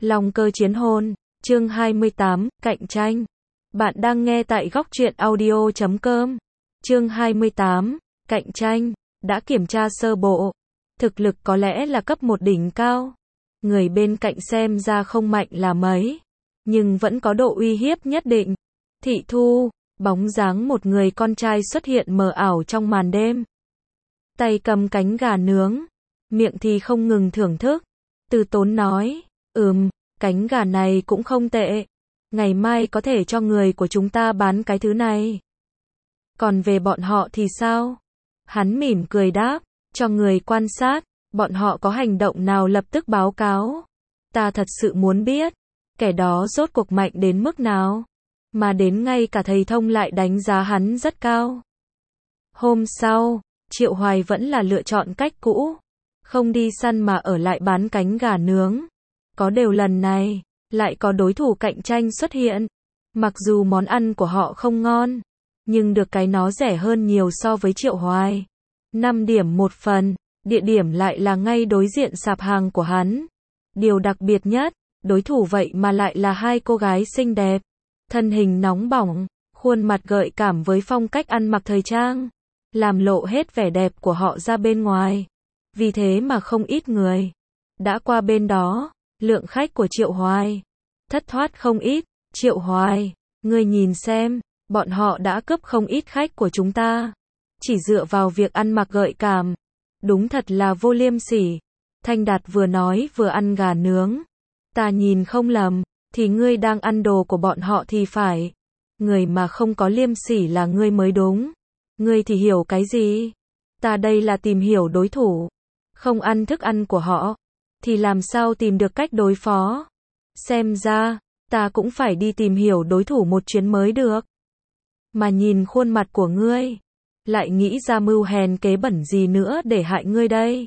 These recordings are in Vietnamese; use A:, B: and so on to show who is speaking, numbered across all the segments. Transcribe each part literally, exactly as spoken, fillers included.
A: Long cơ chiến hôn, chương hai mươi tám, cạnh tranh. Bạn đang nghe tại góc truyện audio chấm com. Chương hai mươi tám, cạnh tranh. Đã kiểm tra sơ bộ. Thực lực có lẽ là cấp một đỉnh cao. Người bên cạnh xem ra không mạnh là mấy, nhưng vẫn có độ uy hiếp nhất định. Thị Thu, bóng dáng một người con trai xuất hiện mờ ảo trong màn đêm. Tay cầm cánh gà nướng, miệng thì không ngừng thưởng thức. Từ Tốn nói, ừm, cánh gà này cũng không tệ. Ngày mai có thể cho người của chúng ta bán cái thứ này. Còn về bọn họ thì sao? Hắn mỉm cười đáp, cho người quan sát, bọn họ có hành động nào lập tức báo cáo. Ta thật sự muốn biết, kẻ đó rốt cuộc mạnh đến mức nào, mà đến ngay cả thầy Thông lại đánh giá hắn rất cao. Hôm sau, Triệu Hoài vẫn là lựa chọn cách cũ, không đi săn mà ở lại bán cánh gà nướng. Có điều lần này, lại có đối thủ cạnh tranh xuất hiện. Mặc dù món ăn của họ không ngon, nhưng được cái nó rẻ hơn nhiều so với Triệu Hoài. năm điểm một phần, địa điểm lại là ngay đối diện sạp hàng của hắn. Điều đặc biệt nhất, đối thủ vậy mà lại là hai cô gái xinh đẹp, thân hình nóng bỏng, khuôn mặt gợi cảm với phong cách ăn mặc thời trang, làm lộ hết vẻ đẹp của họ ra bên ngoài. Vì thế mà không ít người đã qua bên đó. Lượng khách của Triệu Hoài thất thoát không ít. Triệu Hoài, ngươi nhìn xem, bọn họ đã cướp không ít khách của chúng ta, chỉ dựa vào việc ăn mặc gợi cảm. Đúng thật là vô liêm sỉ. Thanh Đạt vừa nói vừa ăn gà nướng. Ta nhìn không lầm, thì ngươi đang ăn đồ của bọn họ thì phải. Người mà không có liêm sỉ là ngươi mới đúng. Ngươi thì hiểu cái gì? Ta đây là tìm hiểu đối thủ. Không ăn thức ăn của họ, thì làm sao tìm được cách đối phó? Xem ra, ta cũng phải đi tìm hiểu đối thủ một chuyến mới được. Mà nhìn khuôn mặt của ngươi, lại nghĩ ra mưu hèn kế bẩn gì nữa để hại ngươi đây.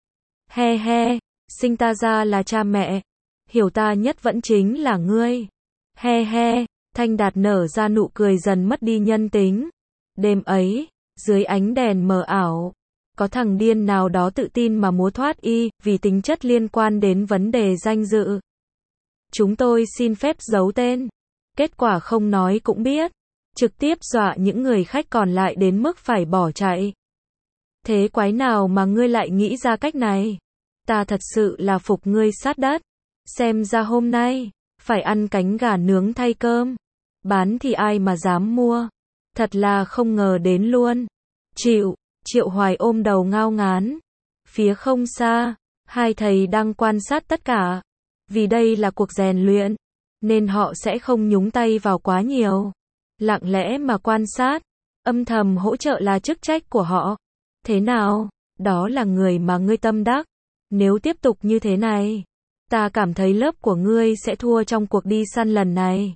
A: He he, sinh ta ra là cha mẹ, hiểu ta nhất vẫn chính là ngươi. He he, Thanh Đạt nở ra nụ cười dần mất đi nhân tính. Đêm ấy, dưới ánh đèn mờ ảo, có thằng điên nào đó tự tin mà múa thoát y, vì tính chất liên quan đến vấn đề danh dự. Chúng tôi xin phép giấu tên. Kết quả không nói cũng biết. Trực tiếp dọa những người khách còn lại đến mức phải bỏ chạy. Thế quái nào mà ngươi lại nghĩ ra cách này? Ta thật sự là phục ngươi sát đất. Xem ra hôm nay, phải ăn cánh gà nướng thay cơm. Bán thì ai mà dám mua. Thật là không ngờ đến luôn. Chịu. Triệu Hoài ôm đầu ngao ngán. Phía không xa, hai thầy đang quan sát tất cả. Vì đây là cuộc rèn luyện, nên họ sẽ không nhúng tay vào quá nhiều. Lặng lẽ mà quan sát, âm thầm hỗ trợ là chức trách của họ. Thế nào? Đó là người mà ngươi tâm đắc. Nếu tiếp tục như thế này, ta cảm thấy lớp của ngươi sẽ thua trong cuộc đi săn lần này.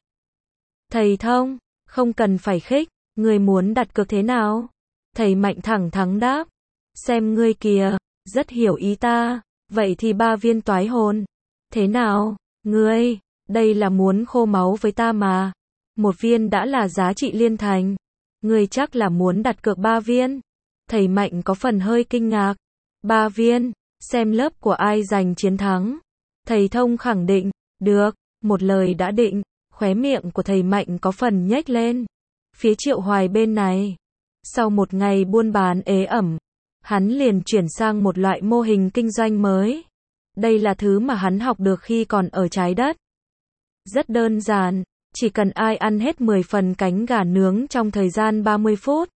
A: Thầy Thông, không cần phải khích, ngươi muốn đặt cược thế nào? Thầy Mạnh thẳng thắn đáp. Xem ngươi kìa, rất hiểu ý ta. Vậy thì ba viên toái hồn. Thế nào, ngươi, đây là muốn khô máu với ta mà. Một viên đã là giá trị liên thành. Ngươi chắc là muốn đặt cược ba viên. Thầy Mạnh có phần hơi kinh ngạc. Ba viên, xem lớp của ai giành chiến thắng. Thầy Thông khẳng định, được, một lời đã định. Khóe miệng của thầy Mạnh có phần nhếch lên. Phía Triệu Hoài bên này, sau một ngày buôn bán ế ẩm, hắn liền chuyển sang một loại mô hình kinh doanh mới. Đây là thứ mà hắn học được khi còn ở trái đất. Rất đơn giản, chỉ cần ai ăn hết mười phần cánh gà nướng trong thời gian ba mươi phút,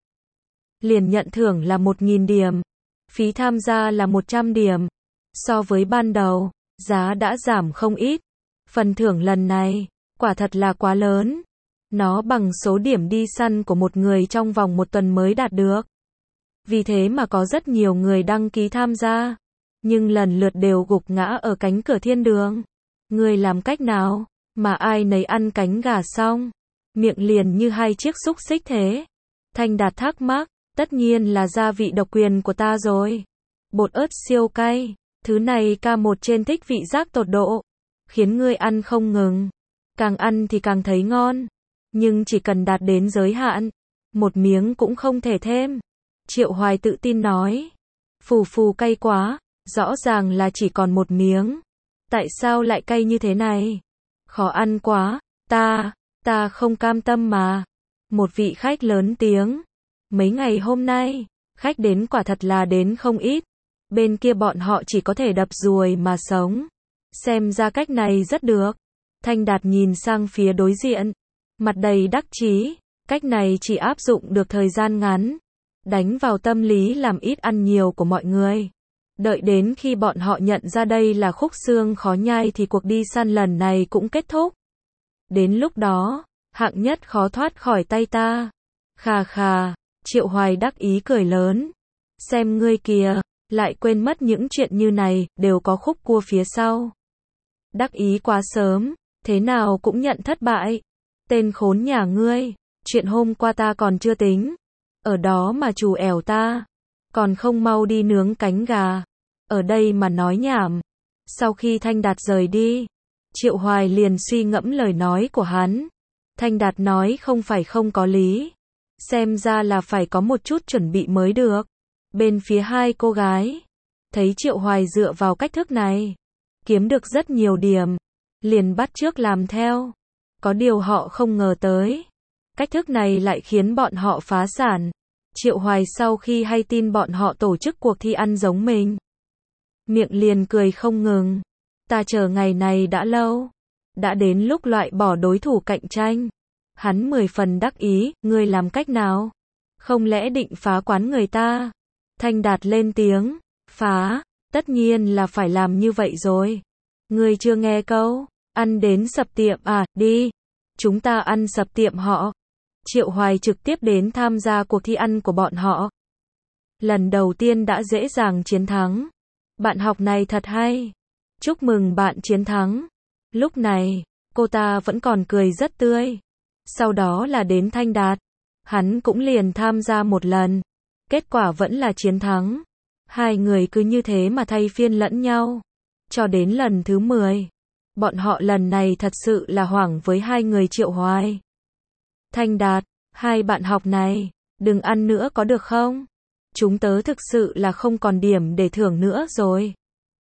A: liền nhận thưởng là một nghìn điểm. Phí tham gia là một trăm điểm. So với ban đầu, giá đã giảm không ít. Phần thưởng lần này, quả thật là quá lớn. Nó bằng số điểm đi săn của một người trong vòng một tuần mới đạt được. Vì thế mà có rất nhiều người đăng ký tham gia, nhưng lần lượt đều gục ngã ở cánh cửa thiên đường. Người làm cách nào mà ai nấy ăn cánh gà xong, miệng liền như hai chiếc xúc xích thế? Thanh Đạt thắc mắc, tất nhiên là gia vị độc quyền của ta rồi. Bột ớt siêu cay, thứ này ca một trên thích vị giác tột độ, khiến ngươi ăn không ngừng. Càng ăn thì càng thấy ngon. Nhưng chỉ cần đạt đến giới hạn, một miếng cũng không thể thêm. Triệu Hoài tự tin nói. Phù phù cay quá, rõ ràng là chỉ còn một miếng. Tại sao lại cay như thế này? Khó ăn quá, ta, ta không cam tâm mà. Một vị khách lớn tiếng. Mấy ngày hôm nay, khách đến quả thật là đến không ít. Bên kia bọn họ chỉ có thể đập ruồi mà sống. Xem ra cách này rất được. Thanh Đạt nhìn sang phía đối diện. Mặt đầy đắc chí. Cách này chỉ áp dụng được thời gian ngắn. Đánh vào tâm lý làm ít ăn nhiều của mọi người. Đợi đến khi bọn họ nhận ra đây là khúc xương khó nhai thì cuộc đi săn lần này cũng kết thúc. Đến lúc đó, hạng nhất khó thoát khỏi tay ta. Khà khà, Triệu Hoài đắc ý cười lớn. Xem ngươi kìa, lại quên mất những chuyện như này, đều có khúc cua phía sau. Đắc ý quá sớm, thế nào cũng nhận thất bại. Tên khốn nhà ngươi, chuyện hôm qua ta còn chưa tính. Ở đó mà trù ẻo ta, còn không mau đi nướng cánh gà. Ở đây mà nói nhảm. Sau khi Thanh Đạt rời đi, Triệu Hoài liền suy ngẫm lời nói của hắn. Thanh Đạt nói không phải không có lý. Xem ra là phải có một chút chuẩn bị mới được. Bên phía hai cô gái, thấy Triệu Hoài dựa vào cách thức này, kiếm được rất nhiều điểm, liền bắt chước làm theo. Có điều họ không ngờ tới, cách thức này lại khiến bọn họ phá sản. Triệu Hoài sau khi hay tin bọn họ tổ chức cuộc thi ăn giống mình, miệng liền cười không ngừng. Ta chờ ngày này đã lâu. Đã đến lúc loại bỏ đối thủ cạnh tranh. Hắn mười phần đắc ý, ngươi làm cách nào? Không lẽ định phá quán người ta? Thanh Đạt lên tiếng, phá, tất nhiên là phải làm như vậy rồi. Ngươi chưa nghe câu, ăn đến sập tiệm à, đi. Chúng ta ăn sập tiệm họ. Triệu Hoài trực tiếp đến tham gia cuộc thi ăn của bọn họ. Lần đầu tiên đã dễ dàng chiến thắng. Bạn học này thật hay. Chúc mừng bạn chiến thắng. Lúc này, cô ta vẫn còn cười rất tươi. Sau đó là đến Thanh Đạt. Hắn cũng liền tham gia một lần. Kết quả vẫn là chiến thắng. Hai người cứ như thế mà thay phiên lẫn nhau. Cho đến lần thứ mười. Bọn họ lần này thật sự là hoảng với hai người Triệu Hoài. Thanh Đạt, hai bạn học này, đừng ăn nữa có được không? Chúng tớ thực sự là không còn điểm để thưởng nữa rồi.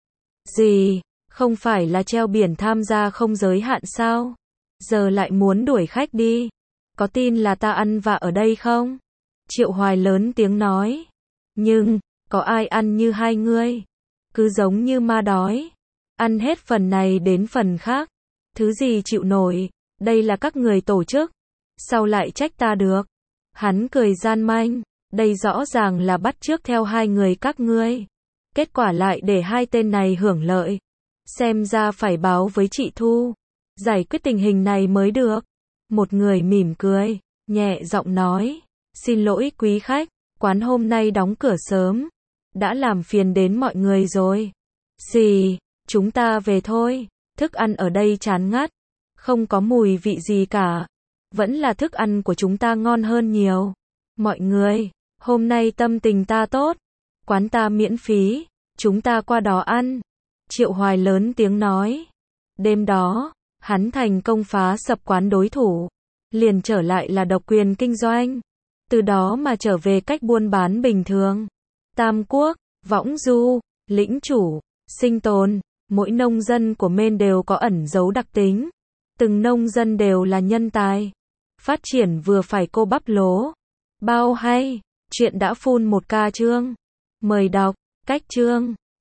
A: Gì? Không phải là treo biển tham gia không giới hạn sao? Giờ lại muốn đuổi khách đi. Có tin là ta ăn vạ ở đây không? Triệu Hoài lớn tiếng nói. Nhưng, có ai ăn như hai ngươi? Cứ giống như ma đói. Ăn hết phần này đến phần khác. Thứ gì chịu nổi? Đây là các người tổ chức. Sao lại trách ta được? Hắn cười gian manh. Đây rõ ràng là bắt chước theo hai người các ngươi. Kết quả lại để hai tên này hưởng lợi. Xem ra phải báo với chị Thu. Giải quyết tình hình này mới được. Một người mỉm cười, nhẹ giọng nói. Xin lỗi quý khách, quán hôm nay đóng cửa sớm. Đã làm phiền đến mọi người rồi. Xì, chúng ta về thôi. Thức ăn ở đây chán ngắt. Không có mùi vị gì cả. Vẫn là thức ăn của chúng ta ngon hơn nhiều. Mọi người, hôm nay tâm tình ta tốt. Quán ta miễn phí. Chúng ta qua đó ăn. Triệu Hoài lớn tiếng nói. Đêm đó, hắn thành công phá sập quán đối thủ. Liền trở lại là độc quyền kinh doanh. Từ đó mà trở về cách buôn bán bình thường. Tam Quốc, Võng Du, Lĩnh Chủ, Sinh Tồn. Mỗi nông dân của Maine đều có ẩn dấu đặc tính. Từng nông dân đều là nhân tài. Phát triển vừa phải cô bắp lố. Bao hay. Chuyện đã full một ca chương. Mời đọc. Cách chương.